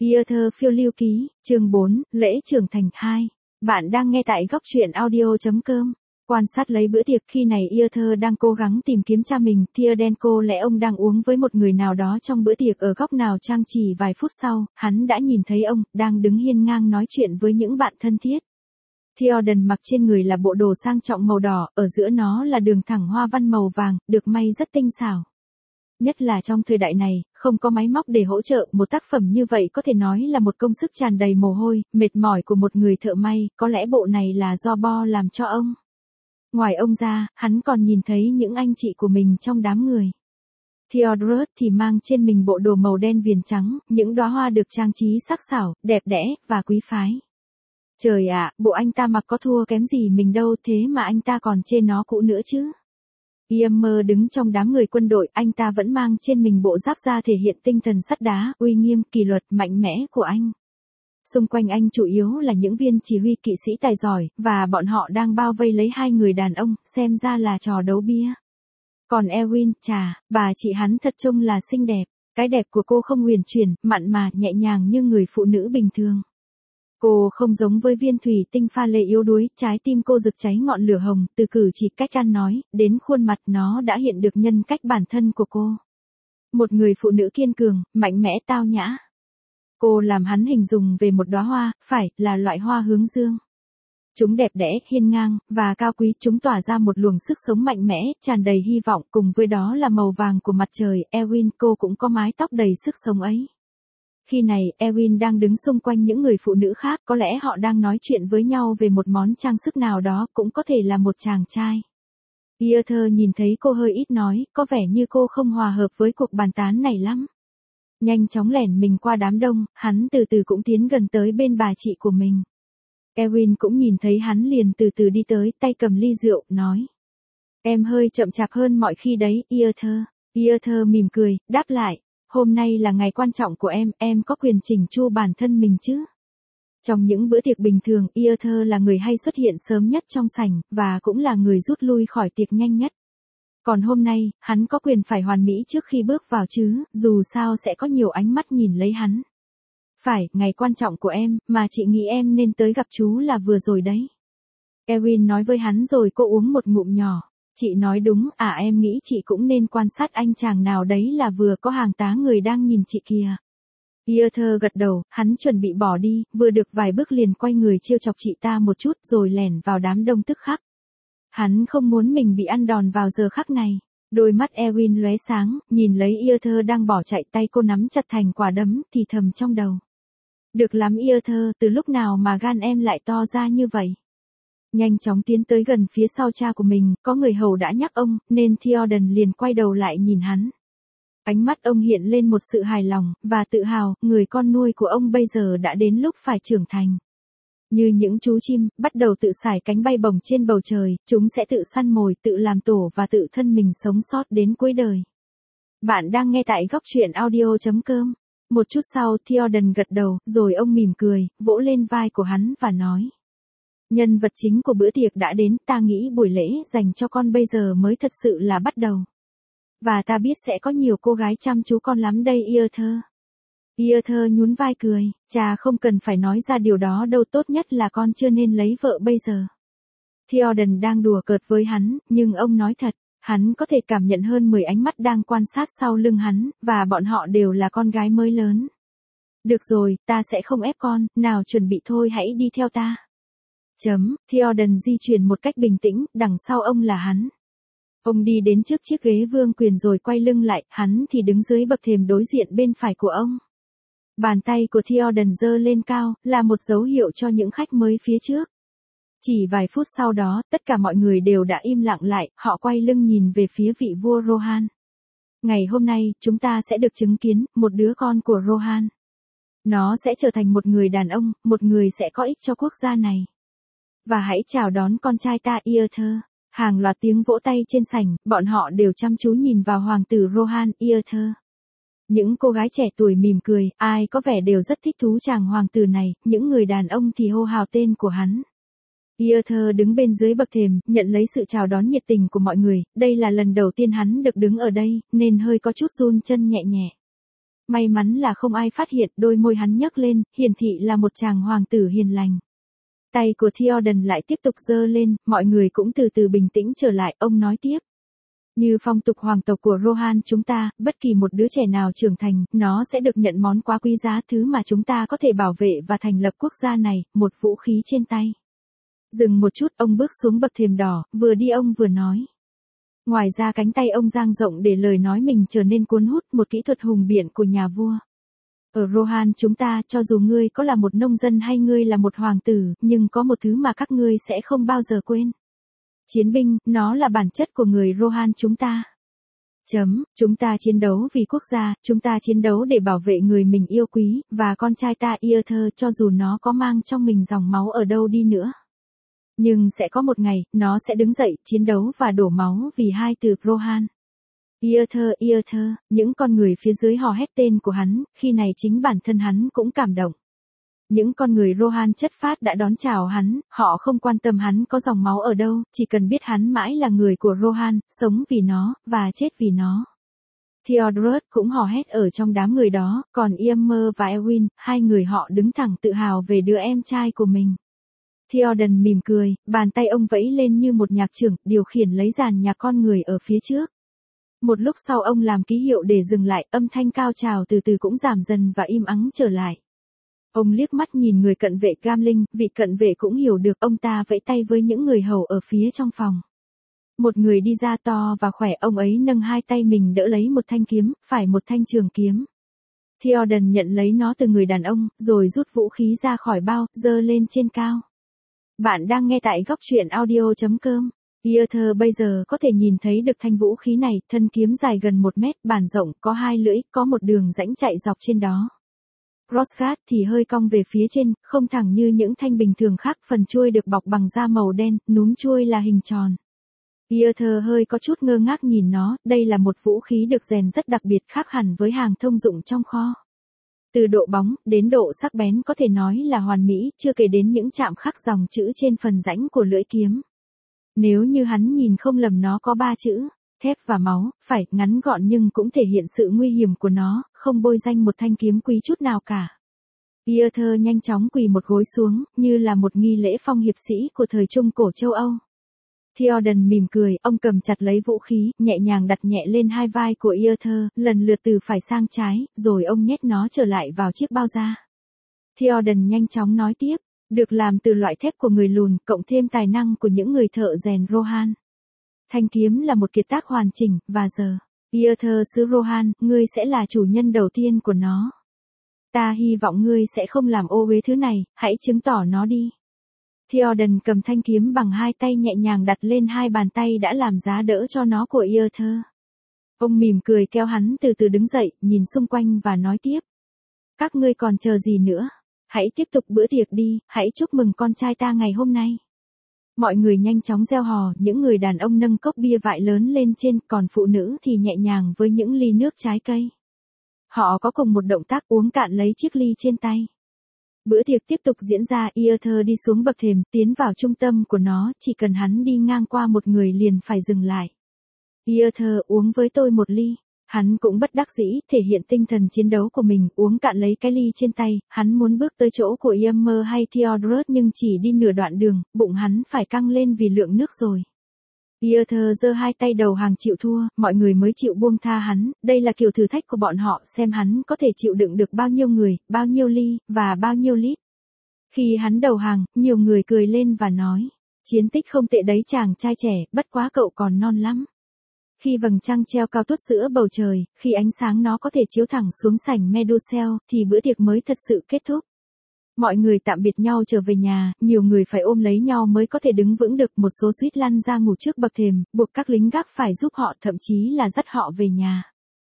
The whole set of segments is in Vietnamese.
Yeather phiêu lưu ký, chương 4, lễ trưởng thành 2. Bạn đang nghe tại góc truyện audio.com. Quan sát lấy bữa tiệc khi này Yeather đang cố gắng tìm kiếm cha mình, Theodenko lẽ ông đang uống với một người nào đó trong bữa tiệc ở góc nào trang chỉ vài phút sau, hắn đã nhìn thấy ông, đang đứng hiên ngang nói chuyện với những bạn thân thiết. Theoden mặc trên người là bộ đồ sang trọng màu đỏ, ở giữa nó là đường thẳng hoa văn màu vàng, được may rất tinh xảo. Nhất là trong thời đại này, không có máy móc để hỗ trợ, một tác phẩm như vậy có thể nói là một công sức tràn đầy mồ hôi, mệt mỏi của một người thợ may, có lẽ bộ này là do Bo làm cho ông. Ngoài ông ra, hắn còn nhìn thấy những anh chị của mình trong đám người. Theodorus thì mang trên mình bộ đồ màu đen viền trắng, những đóa hoa được trang trí sắc sảo, đẹp đẽ, và quý phái. Trời ạ, bộ anh ta mặc có thua kém gì mình đâu, thế mà anh ta còn chê nó cũ nữa chứ. Ymir đứng trong đám người quân đội, anh ta vẫn mang trên mình bộ giáp da thể hiện tinh thần sắt đá, uy nghiêm, kỷ luật, mạnh mẽ của anh. Xung quanh anh chủ yếu là những viên chỉ huy kỵ sĩ tài giỏi, và bọn họ đang bao vây lấy hai người đàn ông, xem ra là trò đấu bia. Còn Elwyn, chà, bà chị hắn thật trông là xinh đẹp, cái đẹp của cô không huyền chuyển, mặn mà, nhẹ nhàng như người phụ nữ bình thường. Cô không giống với viên thủy tinh pha lê yếu đuối, trái tim cô rực cháy ngọn lửa hồng, từ cử chỉ, cách ăn nói, đến khuôn mặt nó đã hiện được nhân cách bản thân của cô. Một người phụ nữ kiên cường, mạnh mẽ, tao nhã. Cô làm hắn hình dung về một đóa hoa, phải, là loại hoa hướng dương. Chúng đẹp đẽ, hiên ngang, và cao quý, chúng tỏa ra một luồng sức sống mạnh mẽ, tràn đầy hy vọng, cùng với đó là màu vàng của mặt trời. Elwyn, cô cũng có mái tóc đầy sức sống ấy. Khi này, Elwyn đang đứng xung quanh những người phụ nữ khác, có lẽ họ đang nói chuyện với nhau về một món trang sức nào đó, cũng có thể là một chàng trai. Yeather nhìn thấy cô hơi ít nói, có vẻ như cô không hòa hợp với cuộc bàn tán này lắm. Nhanh chóng lẻn mình qua đám đông, hắn từ từ cũng tiến gần tới bên bà chị của mình. Elwyn cũng nhìn thấy hắn liền từ từ đi tới, tay cầm ly rượu, nói. Em hơi chậm chạp hơn mọi khi đấy, Yeather. Yeather mỉm cười, đáp lại. Hôm nay là ngày quan trọng của em có quyền chỉnh chu bản thân mình chứ. Trong những bữa tiệc bình thường, Yeather là người hay xuất hiện sớm nhất trong sảnh, và cũng là người rút lui khỏi tiệc nhanh nhất. Còn hôm nay, hắn có quyền phải hoàn mỹ trước khi bước vào chứ, dù sao sẽ có nhiều ánh mắt nhìn lấy hắn. Phải, ngày quan trọng của em, mà chị nghĩ em nên tới gặp chú là vừa rồi đấy. Elwyn nói với hắn rồi cô uống một ngụm nhỏ. Chị nói đúng, em nghĩ chị cũng nên quan sát anh chàng nào đấy là vừa có hàng tá người đang nhìn chị kìa. Yeather gật đầu, hắn chuẩn bị bỏ đi, vừa được vài bước liền quay người trêu chọc chị ta một chút rồi lẻn vào đám đông tức khắc. Hắn không muốn mình bị ăn đòn vào giờ khắc này. Đôi mắt Elwyn lóe sáng, nhìn lấy Yeather đang bỏ chạy, tay cô nắm chặt thành quả đấm, thì thầm trong đầu. Được lắm Yeather, từ lúc nào mà gan em lại to ra như vậy? Nhanh chóng tiến tới gần phía sau cha của mình, có người hầu đã nhắc ông, nên Theoden liền quay đầu lại nhìn hắn. Ánh mắt ông hiện lên một sự hài lòng, và tự hào, người con nuôi của ông bây giờ đã đến lúc phải trưởng thành. Như những chú chim, bắt đầu tự sải cánh bay bổng trên bầu trời, chúng sẽ tự săn mồi, tự làm tổ và tự thân mình sống sót đến cuối đời. Bạn đang nghe tại góc truyện audio.com. Một chút sau, Theoden gật đầu, rồi ông mỉm cười, vỗ lên vai của hắn và nói. Nhân vật chính của bữa tiệc đã đến, ta nghĩ buổi lễ dành cho con bây giờ mới thật sự là bắt đầu. Và ta biết sẽ có nhiều cô gái chăm chú con lắm đây Yeather. Yeather nhún vai cười, cha không cần phải nói ra điều đó đâu, tốt nhất là con chưa nên lấy vợ bây giờ. Theoden đang đùa cợt với hắn, nhưng ông nói thật, hắn có thể cảm nhận hơn 10 ánh mắt đang quan sát sau lưng hắn, và bọn họ đều là con gái mới lớn. Được rồi, ta sẽ không ép con, nào chuẩn bị thôi, hãy đi theo ta. Theoden di chuyển một cách bình tĩnh, đằng sau ông là hắn. Ông đi đến trước chiếc ghế vương quyền rồi quay lưng lại, hắn thì đứng dưới bậc thềm đối diện bên phải của ông. Bàn tay của Theoden giơ lên cao, là một dấu hiệu cho những khách mới phía trước. Chỉ vài phút sau đó, tất cả mọi người đều đã im lặng lại, họ quay lưng nhìn về phía vị vua Rohan. Ngày hôm nay, chúng ta sẽ được chứng kiến, một đứa con của Rohan. Nó sẽ trở thành một người đàn ông, một người sẽ có ích cho quốc gia này. Và hãy chào đón con trai ta Yeather. Hàng loạt tiếng vỗ tay trên sảnh, bọn họ đều chăm chú nhìn vào hoàng tử Rohan, Yeather. Những cô gái trẻ tuổi mỉm cười, ai có vẻ đều rất thích thú chàng hoàng tử này, những người đàn ông thì hô hào tên của hắn. Yeather đứng bên dưới bậc thềm, nhận lấy sự chào đón nhiệt tình của mọi người, đây là lần đầu tiên hắn được đứng ở đây, nên hơi có chút run chân nhẹ nhẹ. May mắn là không ai phát hiện, đôi môi hắn nhấc lên, hiển thị là một chàng hoàng tử hiền lành. Tay của Theoden lại tiếp tục giơ lên, mọi người cũng từ từ bình tĩnh trở lại, ông nói tiếp. Như phong tục hoàng tộc của Rohan chúng ta, bất kỳ một đứa trẻ nào trưởng thành, nó sẽ được nhận món quá quý giá thứ mà chúng ta có thể bảo vệ và thành lập quốc gia này, một vũ khí trên tay. Dừng một chút, ông bước xuống bậc thềm đỏ, vừa đi ông vừa nói. Ngoài ra cánh tay ông dang rộng để lời nói mình trở nên cuốn hút, một kỹ thuật hùng biện của nhà vua. Ở Rohan chúng ta, cho dù ngươi có là một nông dân hay ngươi là một hoàng tử, nhưng có một thứ mà các ngươi sẽ không bao giờ quên. Chiến binh, nó là bản chất của người Rohan chúng ta. Chúng ta chiến đấu vì quốc gia, chúng ta chiến đấu để bảo vệ người mình yêu quý, và con trai ta Eothar cho dù nó có mang trong mình dòng máu ở đâu đi nữa. Nhưng sẽ có một ngày, nó sẽ đứng dậy, chiến đấu và đổ máu vì hai từ Rohan. Eothar, những con người phía dưới hò hét tên của hắn, khi này chính bản thân hắn cũng cảm động. Những con người Rohan chất phác đã đón chào hắn, họ không quan tâm hắn có dòng máu ở đâu, chỉ cần biết hắn mãi là người của Rohan, sống vì nó, và chết vì nó. Theodred cũng hò hét ở trong đám người đó, còn Ymir và Elwyn, hai người họ đứng thẳng tự hào về đứa em trai của mình. Theoden mỉm cười, bàn tay ông vẫy lên như một nhạc trưởng, điều khiển lấy dàn nhạc con người ở phía trước. Một lúc sau ông làm ký hiệu để dừng lại, âm thanh cao trào từ từ cũng giảm dần và im ắng trở lại. Ông liếc mắt nhìn người cận vệ Gamling, vị cận vệ cũng hiểu được, ông ta vẫy tay với những người hầu ở phía trong phòng. Một người đi ra to và khỏe, ông ấy nâng hai tay mình đỡ lấy một thanh kiếm, phải một thanh trường kiếm. Theoden nhận lấy nó từ người đàn ông, rồi rút vũ khí ra khỏi bao, giơ lên trên cao. Bạn đang nghe tại góc truyện audio.com. Eothar bây giờ có thể nhìn thấy được thanh vũ khí này, thân kiếm dài gần 1 mét, bản rộng, có 2 lưỡi, có một đường rãnh chạy dọc trên đó. Crossguard thì hơi cong về phía trên, không thẳng như những thanh bình thường khác, phần chuôi được bọc bằng da màu đen, núm chuôi là hình tròn. Eothar hơi có chút ngơ ngác nhìn nó, đây là một vũ khí được rèn rất đặc biệt, khác hẳn với hàng thông dụng trong kho. Từ độ bóng, đến độ sắc bén có thể nói là hoàn mỹ, chưa kể đến những chạm khắc dòng chữ trên phần rãnh của lưỡi kiếm. Nếu như hắn nhìn không lầm nó có 3 chữ, thép và máu, phải, ngắn gọn nhưng cũng thể hiện sự nguy hiểm của nó, không bôi danh một thanh kiếm quý chút nào cả. Eothar nhanh chóng quỳ một gối xuống, như là một nghi lễ phong hiệp sĩ của thời Trung Cổ châu Âu. Theoden mỉm cười, ông cầm chặt lấy vũ khí, nhẹ nhàng đặt nhẹ lên hai vai của Eothar, lần lượt từ phải sang trái, rồi ông nhét nó trở lại vào chiếc bao da. Theoden nhanh chóng nói tiếp, được làm từ loại thép của người lùn, cộng thêm tài năng của những người thợ rèn Rohan. Thanh kiếm là một kiệt tác hoàn chỉnh, và giờ, Eothar xứ Rohan, ngươi sẽ là chủ nhân đầu tiên của nó. Ta hy vọng ngươi sẽ không làm ô uế thứ này, hãy chứng tỏ nó đi. Theoden cầm thanh kiếm bằng hai tay nhẹ nhàng đặt lên hai bàn tay đã làm giá đỡ cho nó của Eothar. Ông mỉm cười kéo hắn từ từ đứng dậy, nhìn xung quanh và nói tiếp. Các ngươi còn chờ gì nữa? Hãy tiếp tục bữa tiệc đi, hãy chúc mừng con trai ta ngày hôm nay. Mọi người nhanh chóng reo hò, những người đàn ông nâng cốc bia vại lớn lên trên, còn phụ nữ thì nhẹ nhàng với những ly nước trái cây. Họ có cùng một động tác uống cạn lấy chiếc ly trên tay. Bữa tiệc tiếp tục diễn ra, Eothar đi xuống bậc thềm, tiến vào trung tâm của nó, chỉ cần hắn đi ngang qua một người liền phải dừng lại. Eothar, uống với tôi một ly. Hắn cũng bất đắc dĩ, thể hiện tinh thần chiến đấu của mình, uống cạn lấy cái ly trên tay, hắn muốn bước tới chỗ của Ymir hay Theodred nhưng chỉ đi nửa đoạn đường, bụng hắn phải căng lên vì lượng nước rồi. Eothar giơ hai tay đầu hàng chịu thua, mọi người mới chịu buông tha hắn, đây là kiểu thử thách của bọn họ, xem hắn có thể chịu đựng được bao nhiêu người, bao nhiêu ly, và bao nhiêu lít. Khi hắn đầu hàng, nhiều người cười lên và nói, chiến tích không tệ đấy chàng trai trẻ, bất quá cậu còn non lắm. Khi vầng trăng treo cao tuốt giữa bầu trời, khi ánh sáng nó có thể chiếu thẳng xuống sảnh Medusel, thì bữa tiệc mới thật sự kết thúc. Mọi người tạm biệt nhau trở về nhà, nhiều người phải ôm lấy nhau mới có thể đứng vững được, một số suýt lăn ra ngủ trước bậc thềm, buộc các lính gác phải giúp họ, thậm chí là dắt họ về nhà.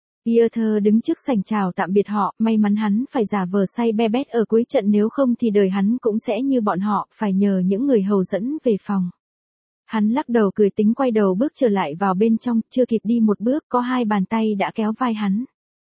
Eothar đứng trước sảnh chào tạm biệt họ, may mắn hắn phải giả vờ say be bét ở cuối trận, nếu không thì đời hắn cũng sẽ như bọn họ, phải nhờ những người hầu dẫn về phòng. Hắn lắc đầu cười tính quay đầu bước trở lại vào bên trong, chưa kịp đi một bước, có hai bàn tay đã kéo vai hắn.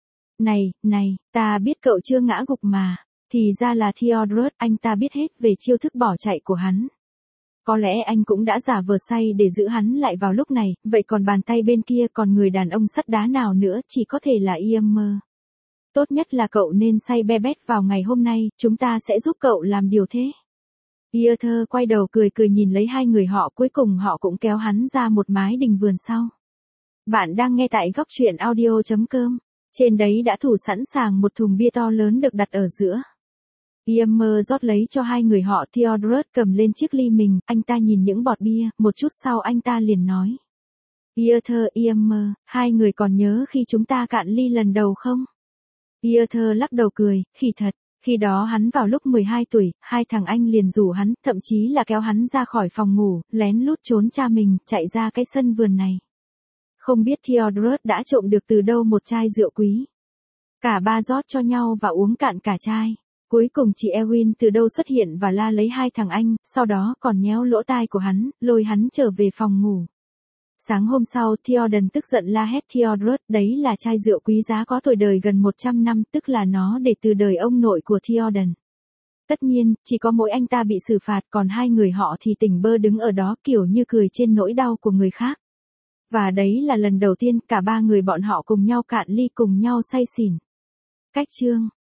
Này, ta biết cậu chưa ngã gục mà. Thì ra là Theodred, anh ta biết hết về chiêu thức bỏ chạy của hắn. Có lẽ anh cũng đã giả vờ say để giữ hắn lại vào lúc này, vậy còn bàn tay bên kia, còn người đàn ông sắt đá nào nữa, chỉ có thể là Ymir. Tốt nhất là cậu nên say be bét vào ngày hôm nay, chúng ta sẽ giúp cậu làm điều thế. Arthur quay đầu cười cười nhìn lấy hai người họ, cuối cùng họ cũng kéo hắn ra một mái đình vườn sau. Bạn đang nghe tại góc truyện audio.com. Trên đấy đã thủ sẵn sàng một thùng bia to lớn được đặt ở giữa. Iammer rót lấy cho hai người họ. Theodorus cầm lên chiếc ly mình, anh ta nhìn những bọt bia, một chút sau anh ta liền nói. Arthur, Iammer, hai người còn nhớ khi chúng ta cạn ly lần đầu không? Arthur lắc đầu cười, khỉ thật. Khi đó hắn vào lúc 12 tuổi, hai thằng anh liền rủ hắn, thậm chí là kéo hắn ra khỏi phòng ngủ, lén lút trốn cha mình, chạy ra cái sân vườn này. Không biết Theodorus đã trộm được từ đâu một chai rượu quý. Cả ba rót cho nhau và uống cạn cả chai. Cuối cùng chị Ewin từ đâu xuất hiện và la lấy hai thằng anh, sau đó còn nhéo lỗ tai của hắn, lôi hắn trở về phòng ngủ. Sáng hôm sau, Theoden tức giận la hét Theodorus, đấy là chai rượu quý giá có tuổi đời gần 100 năm, tức là nó để từ đời ông nội của Theoden. Tất nhiên, chỉ có mỗi anh ta bị xử phạt, còn hai người họ thì tỉnh bơ đứng ở đó kiểu như cười trên nỗi đau của người khác. Và đấy là lần đầu tiên cả ba người bọn họ cùng nhau cạn ly, cùng nhau say xỉn. Cách chương